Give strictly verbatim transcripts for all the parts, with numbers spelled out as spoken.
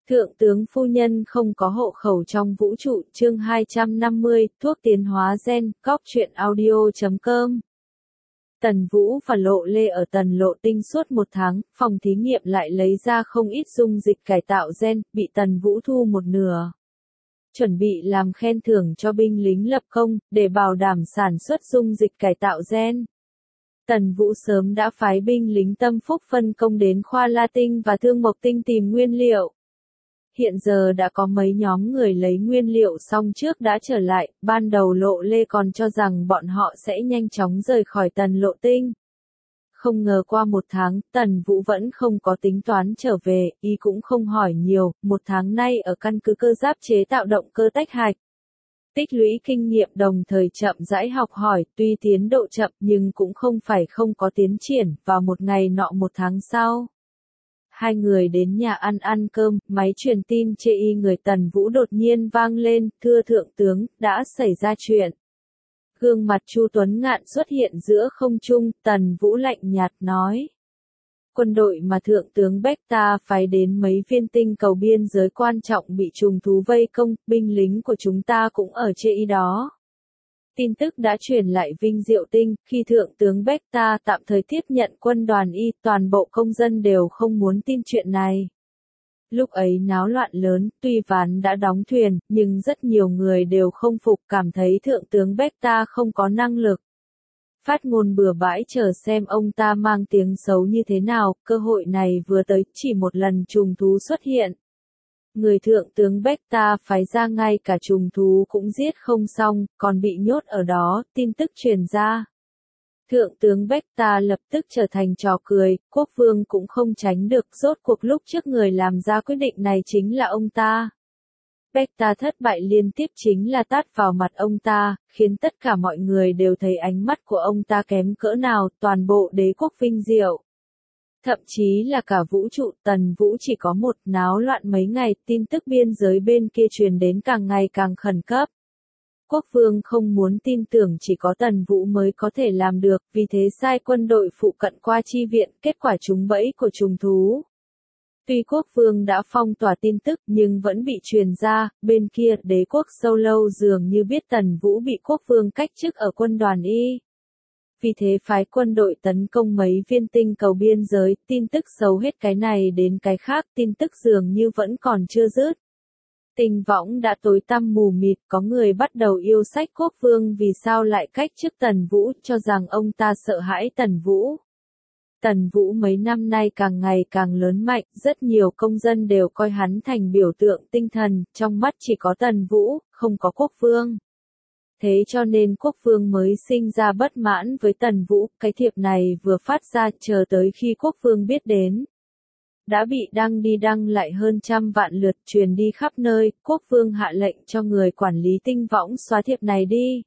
Thượng tướng phu nhân không có hộ khẩu trong vũ trụ, chương hai trăm năm mươi, thuốc tiến hóa gen, cóc truyện audio chấm com. Tần Vũ và Lộ Lê ở Tần Lộ Tinh suốt một tháng, phòng thí nghiệm lại lấy ra không ít dung dịch cải tạo gen, bị Tần Vũ thu một nửa. Chuẩn bị làm khen thưởng cho binh lính lập công, để bảo đảm sản xuất dung dịch cải tạo gen. Tần Vũ sớm đã phái binh lính tâm phúc phân công đến khoa La Tinh và Thương Mộc Tinh tìm nguyên liệu. Hiện giờ đã có mấy nhóm người lấy nguyên liệu xong trước đã trở lại, ban đầu Lộ Lê còn cho rằng bọn họ sẽ nhanh chóng rời khỏi Tần Lộ Tinh. Không ngờ qua một tháng, Tần Vũ vẫn không có tính toán trở về, y cũng không hỏi nhiều, một tháng nay ở căn cứ cơ giáp chế tạo động cơ tách hạch. Tích lũy kinh nghiệm đồng thời chậm rãi học hỏi, tuy tiến độ chậm nhưng cũng không phải không có tiến triển, vào một ngày nọ một tháng sau. Hai người đến nhà ăn ăn cơm, máy truyền tin chê y người Tần Vũ đột nhiên vang lên, thưa thượng tướng, đã xảy ra chuyện. Gương mặt Chu Tuấn Ngạn xuất hiện giữa không trung, Tần Vũ lạnh nhạt nói. Quân đội mà thượng tướng Beta phái đến mấy viên tinh cầu biên giới quan trọng bị trùng thú vây công, binh lính của chúng ta cũng ở chê y đó. Tin tức đã truyền lại Vinh Diệu Tinh, khi thượng tướng Beta tạm thời tiếp nhận quân đoàn y, toàn bộ công dân đều không muốn tin chuyện này. Lúc ấy náo loạn lớn, tuy ván đã đóng thuyền, nhưng rất nhiều người đều không phục, cảm thấy thượng tướng Beta không có năng lực. Phát ngôn bừa bãi chờ xem ông ta mang tiếng xấu như thế nào, cơ hội này vừa tới, chỉ một lần trùng thú xuất hiện. Người thượng tướng Beta phái ra ngay cả trùng thú cũng giết không xong, còn bị nhốt ở đó, tin tức truyền ra. Thượng tướng Beta lập tức trở thành trò cười, quốc vương cũng không tránh được, rốt cuộc lúc trước người làm ra quyết định này chính là ông ta. Beta thất bại liên tiếp chính là tát vào mặt ông ta, khiến tất cả mọi người đều thấy ánh mắt của ông ta kém cỡ nào, toàn bộ đế quốc vinh diệu. Thậm chí là cả vũ trụ, Tần Vũ chỉ có một, náo loạn mấy ngày, tin tức biên giới bên kia truyền đến càng ngày càng khẩn cấp. Quốc vương không muốn tin tưởng chỉ có Tần Vũ mới có thể làm được, vì thế sai quân đội phụ cận qua chi viện, kết quả trúng bẫy của trùng thú. Tuy quốc vương đã phong tỏa tin tức nhưng vẫn bị truyền ra, bên kia đế quốc sâu lâu dường như biết Tần Vũ bị quốc vương cách chức ở quân đoàn y. Vì thế phái quân đội tấn công mấy viên tinh cầu biên giới, tin tức xấu hết cái này đến cái khác, tin tức dường như vẫn còn chưa dứt. Tình võng đã tối tăm mù mịt, có người bắt đầu yêu sách quốc vương vì sao lại cách chức Tần Vũ, cho rằng ông ta sợ hãi Tần Vũ. Tần Vũ mấy năm nay càng ngày càng lớn mạnh, rất nhiều công dân đều coi hắn thành biểu tượng tinh thần, trong mắt chỉ có Tần Vũ, không có quốc vương. Thế cho nên quốc vương mới sinh ra bất mãn với Tần Vũ, cái thiệp này vừa phát ra chờ tới khi quốc vương biết đến. Đã bị đăng đi đăng lại hơn trăm vạn lượt truyền đi khắp nơi, quốc vương hạ lệnh cho người quản lý tinh võng xóa thiệp này đi.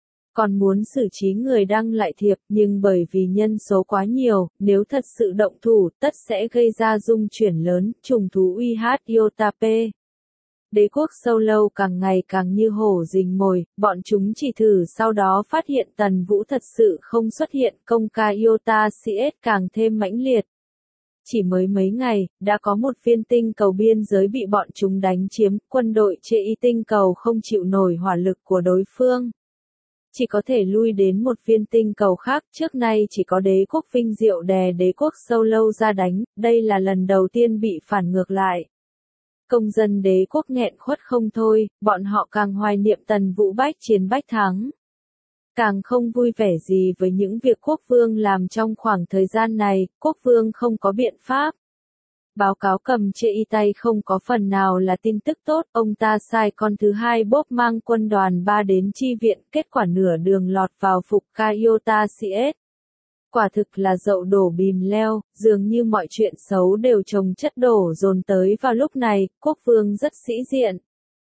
Còn muốn xử trí người đăng lại thiệp nhưng bởi vì nhân số quá nhiều, nếu thật sự động thủ tất sẽ gây ra dung chuyển lớn, trùng thú u hát Iota-P. Đế quốc sâu lâu càng ngày càng như hổ rình mồi, bọn chúng chỉ thử sau đó phát hiện Tần Vũ thật sự không xuất hiện, công ca Iota-xê ét càng thêm mãnh liệt. Chỉ mới mấy ngày, đã có một viên tinh cầu biên giới bị bọn chúng đánh chiếm, quân đội chê y tinh cầu không chịu nổi hỏa lực của đối phương. Chỉ có thể lui đến một viên tinh cầu khác, trước nay chỉ có đế quốc vinh diệu đè đế quốc sâu lâu ra đánh, đây là lần đầu tiên bị phản ngược lại. Công dân đế quốc nghẹn khuất không thôi, bọn họ càng hoài niệm Tần Vũ bách chiến bách thắng. Càng không vui vẻ gì với những việc quốc vương làm trong khoảng thời gian này, quốc vương không có biện pháp. Báo cáo cầm chê y tay không có phần nào là tin tức tốt, ông ta sai con thứ hai bốp mang quân đoàn ba đến chi viện, kết quả nửa đường lọt vào phục ca Iota-xê ét. Quả thực là dậu đổ bìm leo, dường như mọi chuyện xấu đều chồng chất đổ dồn tới vào lúc này, quốc vương rất sĩ diện.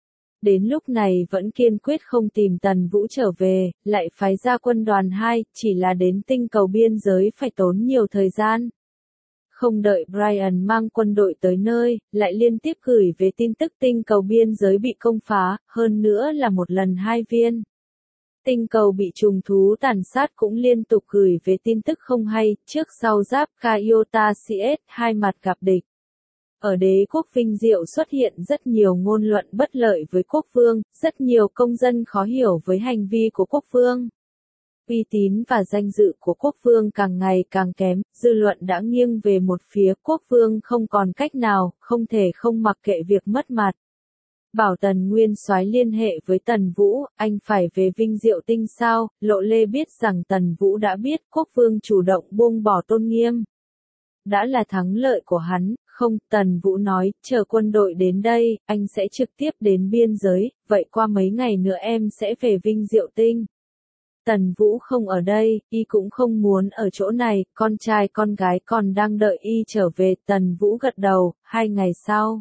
Đến lúc này vẫn kiên quyết không tìm Tần Vũ trở về, lại phái ra quân đoàn hai, chỉ là đến tinh cầu biên giới phải tốn nhiều thời gian. Không đợi Brian mang quân đội tới nơi, lại liên tiếp gửi về tin tức tinh cầu biên giới bị công phá, hơn nữa là một lần hai viên. Tinh cầu bị trùng thú tàn sát cũng liên tục gửi về tin tức không hay, trước sau giáp ca Iota-xê ét hai mặt gặp địch. Ở đế quốc Vinh Diệu xuất hiện rất nhiều ngôn luận bất lợi với quốc vương, rất nhiều công dân khó hiểu với hành vi của quốc vương. Uy tín và danh dự của quốc vương càng ngày càng kém, dư luận đã nghiêng về một phía, quốc vương không còn cách nào, không thể không mặc kệ việc mất mặt. Bảo Tần Nguyên Soái liên hệ với Tần Vũ, anh phải về Vinh Diệu Tinh sao? Lộ Lê biết rằng Tần Vũ đã biết, quốc vương chủ động buông bỏ tôn nghiêm. Đã là thắng lợi của hắn, không, Tần Vũ nói, chờ quân đội đến đây, anh sẽ trực tiếp đến biên giới, vậy qua mấy ngày nữa em sẽ về Vinh Diệu Tinh. Tần Vũ không ở đây, y cũng không muốn ở chỗ này, con trai con gái còn đang đợi y trở về, Tần Vũ gật đầu, hai ngày sau.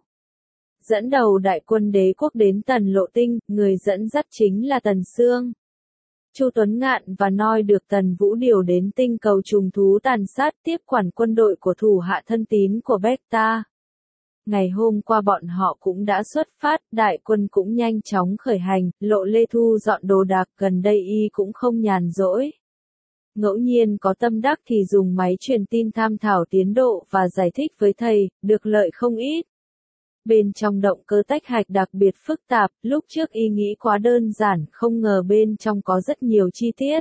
Dẫn đầu đại quân đế quốc đến Tần Lộ Tinh, người dẫn dắt chính là Tần Sương. Chu Tuấn Ngạn và Noi được Tần Vũ điều đến tinh cầu trùng thú tàn sát tiếp quản quân đội của thủ hạ thân tín của Beta. Ngày hôm qua bọn họ cũng đã xuất phát, đại quân cũng nhanh chóng khởi hành, Lộ Lê thu dọn đồ đạc, gần đây y cũng không nhàn rỗi. Ngẫu nhiên có tâm đắc thì dùng máy truyền tin tham thảo tiến độ và giải thích với thầy, được lợi không ít. Bên trong động cơ tách hạch đặc biệt phức tạp, lúc trước y nghĩ quá đơn giản, không ngờ bên trong có rất nhiều chi tiết.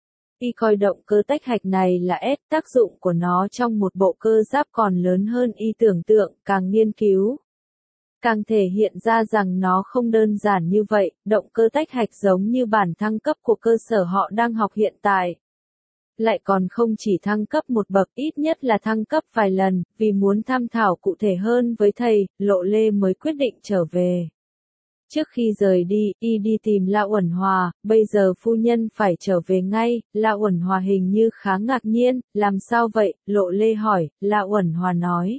Y coi động cơ tách hạch này là S, tác dụng của nó trong một bộ cơ giáp còn lớn hơn y tưởng tượng, càng nghiên cứu. Càng thể hiện ra rằng nó không đơn giản như vậy, động cơ tách hạch giống như bản thăng cấp của cơ sở họ đang học hiện tại. Lại còn không chỉ thăng cấp một bậc, ít nhất là thăng cấp vài lần, vì muốn tham thảo cụ thể hơn với thầy, Lộ Lê mới quyết định trở về. Trước khi rời đi, y đi tìm La Uẩn Hòa, bây giờ phu nhân phải trở về ngay, La Uẩn Hòa hình như khá ngạc nhiên, làm sao vậy, Lộ Lê hỏi, La Uẩn Hòa nói.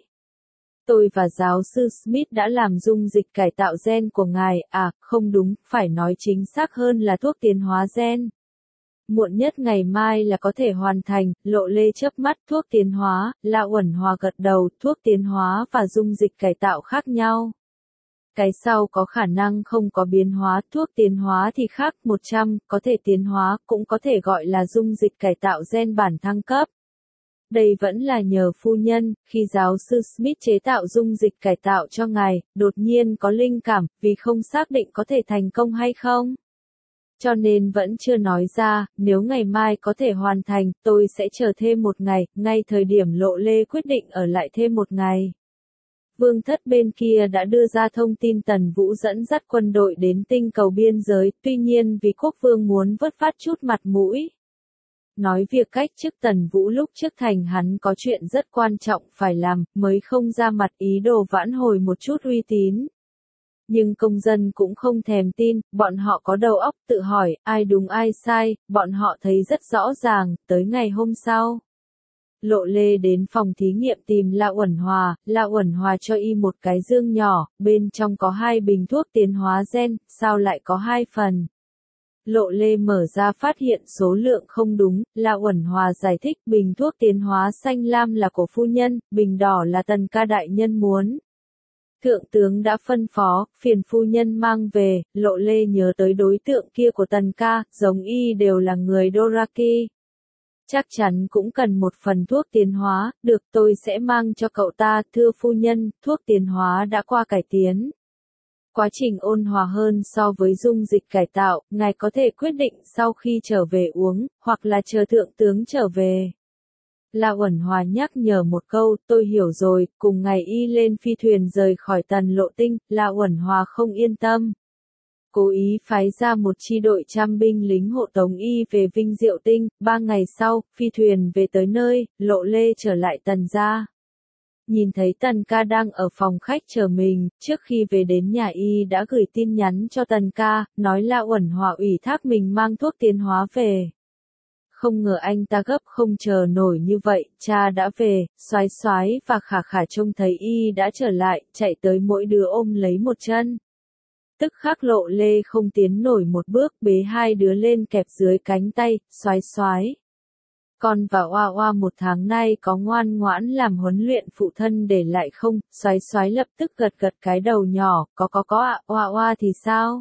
Tôi và giáo sư Smith đã làm dung dịch cải tạo gen của ngài, à, không đúng, phải nói chính xác hơn là thuốc tiến hóa gen. Muộn nhất ngày mai là có thể hoàn thành, Lộ Lê chớp mắt, thuốc tiến hóa, La Uẩn Hòa gật đầu, thuốc tiến hóa và dung dịch cải tạo khác nhau. Cái sau có khả năng không có biến hóa, thuốc tiến hóa thì khác, một trăm, có thể tiến hóa, cũng có thể gọi là dung dịch cải tạo gen bản thăng cấp. Đây vẫn là nhờ phu nhân, khi giáo sư Smith chế tạo dung dịch cải tạo cho ngài, đột nhiên có linh cảm, vì không xác định có thể thành công hay không. Cho nên vẫn chưa nói ra, nếu ngày mai có thể hoàn thành, tôi sẽ chờ thêm một ngày, ngay thời điểm Lộ Lê quyết định ở lại thêm một ngày. Vương thất bên kia đã đưa ra thông tin Tần Vũ dẫn dắt quân đội đến tinh cầu biên giới, tuy nhiên vì quốc vương muốn vớt phát chút mặt mũi. Nói việc cách chức Tần Vũ lúc trước thành hắn có chuyện rất quan trọng phải làm, mới không ra mặt ý đồ vãn hồi một chút uy tín. Nhưng công dân cũng không thèm tin, bọn họ có đầu óc tự hỏi, ai đúng ai sai, bọn họ thấy rất rõ ràng, tới ngày hôm sau. Lộ Lê đến phòng thí nghiệm tìm La Uẩn Hòa, La Uẩn Hòa cho y một cái dương nhỏ, bên trong có hai bình thuốc tiến hóa gen, sao lại có hai phần. Lộ Lê mở ra phát hiện số lượng không đúng, La Uẩn Hòa giải thích bình thuốc tiến hóa xanh lam là của phu nhân, bình đỏ là Tần ca đại nhân muốn. Thượng tướng đã phân phó, phiền phu nhân mang về, Lộ Lê nhớ tới đối tượng kia của Tần ca, giống y đều là người Doraki. Chắc chắn cũng cần một phần thuốc tiến hóa, được tôi sẽ mang cho cậu ta, thưa phu nhân, thuốc tiến hóa đã qua cải tiến. Quá trình ôn hòa hơn so với dung dịch cải tạo, ngài có thể quyết định sau khi trở về uống, hoặc là chờ thượng tướng trở về. La Uẩn Hòa nhắc nhở một câu, tôi hiểu rồi, cùng ngày y lên phi thuyền rời khỏi Tần Lộ Tinh, La Uẩn Hòa không yên tâm. Cố ý phái ra một chi đội trăm binh lính hộ tống y về Vinh Diệu Tinh, ba ngày sau, phi thuyền về tới nơi, Lộ Lê trở lại Tần gia. Nhìn thấy Tần ca đang ở phòng khách chờ mình, trước khi về đến nhà y đã gửi tin nhắn cho Tần ca, nói La Uẩn Hòa ủy thác mình mang thuốc tiến hóa về. Không ngờ anh ta gấp không chờ nổi như vậy, cha đã về, Soái Soái và Khả Khả trông thấy y đã trở lại, chạy tới mỗi đứa ôm lấy một chân. Tức khắc Lộ Lê không tiến nổi một bước, bế hai đứa lên kẹp dưới cánh tay, Soái Soái. Con và Oa Oa một tháng nay có ngoan ngoãn làm huấn luyện phụ thân để lại không? Soái Soái lập tức gật gật cái đầu nhỏ, có có có ạ, Oa Oa thì sao?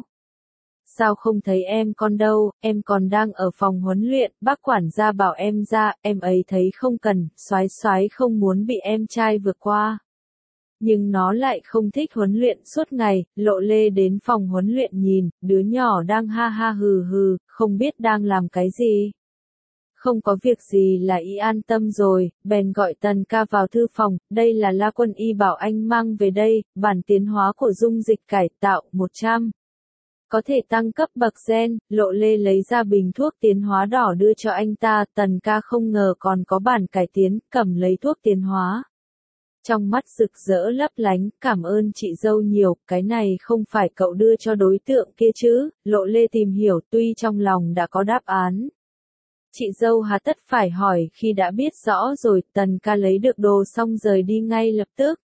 Sao không thấy em con đâu, em còn đang ở phòng huấn luyện, bác quản gia bảo em ra, em ấy thấy không cần, Soái Soái không muốn bị em trai vượt qua. Nhưng nó lại không thích huấn luyện suốt ngày, Lộ Lê đến phòng huấn luyện nhìn, đứa nhỏ đang ha ha hừ hừ, không biết đang làm cái gì. Không có việc gì là y an tâm rồi, bèn gọi Tần ca vào thư phòng, đây là La Quân y bảo anh mang về đây, bản tiến hóa của dung dịch cải tạo, một trăm. Có thể tăng cấp bậc gen, Lộ Lê lấy ra bình thuốc tiến hóa đỏ đưa cho anh ta, Tần ca không ngờ còn có bản cải tiến, cầm lấy thuốc tiến hóa. Trong mắt rực rỡ lấp lánh, cảm ơn chị dâu nhiều, cái này không phải cậu đưa cho đối tượng kia chứ, Lộ Lê tìm hiểu tuy trong lòng đã có đáp án. Chị dâu hà tất phải hỏi khi đã biết rõ rồi, Tần ca lấy được đồ xong rời đi ngay lập tức.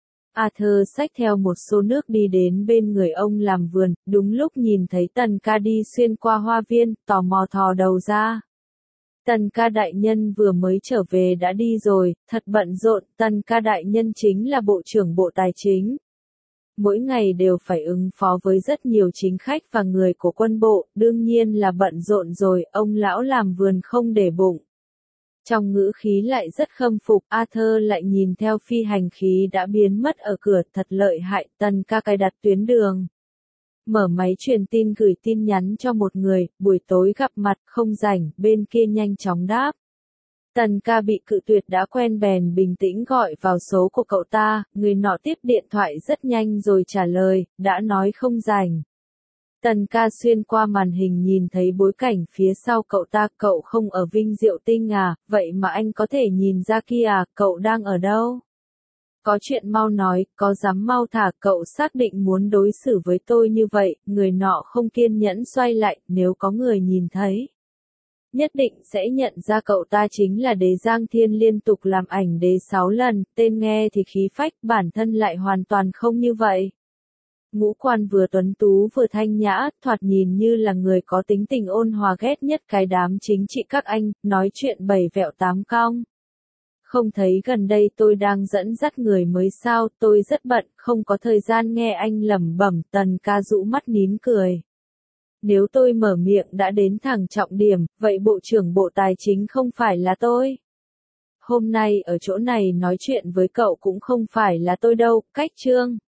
Arthur xách theo một xô nước đi đến bên người ông làm vườn, đúng lúc nhìn thấy Tần ca đi xuyên qua hoa viên, tò mò thò đầu ra. Tần ca đại nhân vừa mới trở về đã đi rồi, thật bận rộn, Tần ca đại nhân chính là Bộ trưởng Bộ Tài chính. Mỗi ngày đều phải ứng phó với rất nhiều chính khách và người của quân bộ, đương nhiên là bận rộn rồi, ông lão làm vườn không để bụng. Trong ngữ khí lại rất khâm phục, Arthur lại nhìn theo phi hành khí đã biến mất ở cửa, thật lợi hại, Tần ca cài đặt tuyến đường. Mở máy truyền tin gửi tin nhắn cho một người, buổi tối gặp mặt, không rảnh, bên kia nhanh chóng đáp. Tần ca bị cự tuyệt đã quen bèn bình tĩnh gọi vào số của cậu ta, người nọ tiếp điện thoại rất nhanh rồi trả lời, đã nói không rảnh. Tần ca xuyên qua màn hình nhìn thấy bối cảnh phía sau cậu ta, cậu không ở Vinh Diệu Tinh à, vậy mà anh có thể nhìn ra kia à, cậu đang ở đâu? Có chuyện mau nói, có dám mau thả, cậu xác định muốn đối xử với tôi như vậy, người nọ không kiên nhẫn xoay lại, nếu có người nhìn thấy. Nhất định sẽ nhận ra cậu ta chính là Đế Giang Thiên liên tục làm ảnh đế sáu lần, tên nghe thì khí phách, bản thân lại hoàn toàn không như vậy. Ngũ quan vừa tuấn tú vừa thanh nhã, thoạt nhìn như là người có tính tình ôn hòa, ghét nhất cái đám chính trị các anh, nói chuyện bảy vẹo tám cong. Không thấy gần đây tôi đang dẫn dắt người mới sao, tôi rất bận, không có thời gian nghe anh lẩm bẩm, Tần ca rũ mắt nín cười. Nếu tôi mở miệng đã đến thẳng trọng điểm, vậy Bộ trưởng Bộ Tài chính không phải là tôi. Hôm nay ở chỗ này nói chuyện với cậu cũng không phải là tôi đâu, cách chương.